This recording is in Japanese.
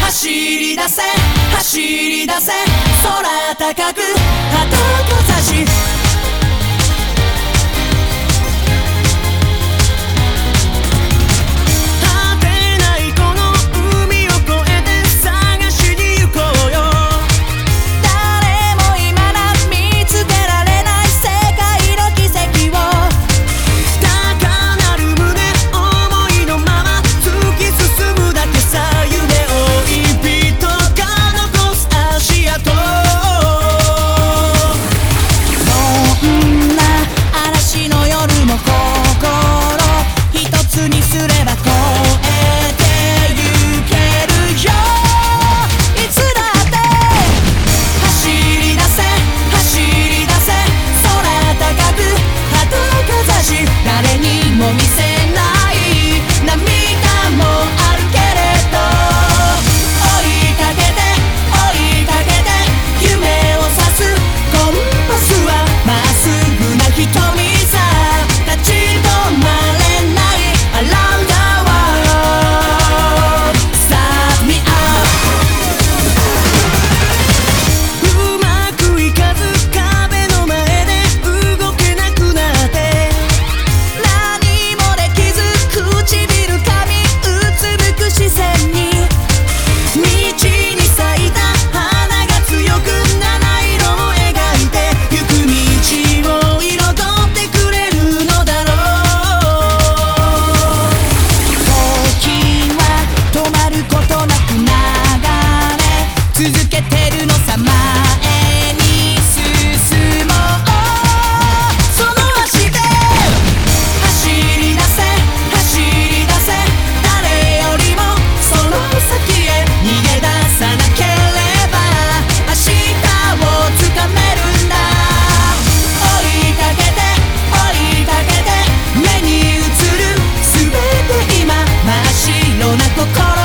走り出せ走り出せ空高く旗かざし誰にも見せない涙もあるけれど追いかけて追いかけて夢を指すコンパスはまっすぐな瞳さ立ち止まれない Around the world Start me up うまくいかず壁の前で動けなくなって視線に道に咲いた花が強く七色を描いて行く道を彩ってくれるのだろう時は止まることなく流れ続けてるのさ前に進もうその足で走り出せ走り出せ誰よりもその先へ逃げ出さなければ明日をつかめるんだ追いかけて追いかけて目に映る全て今真っ白な心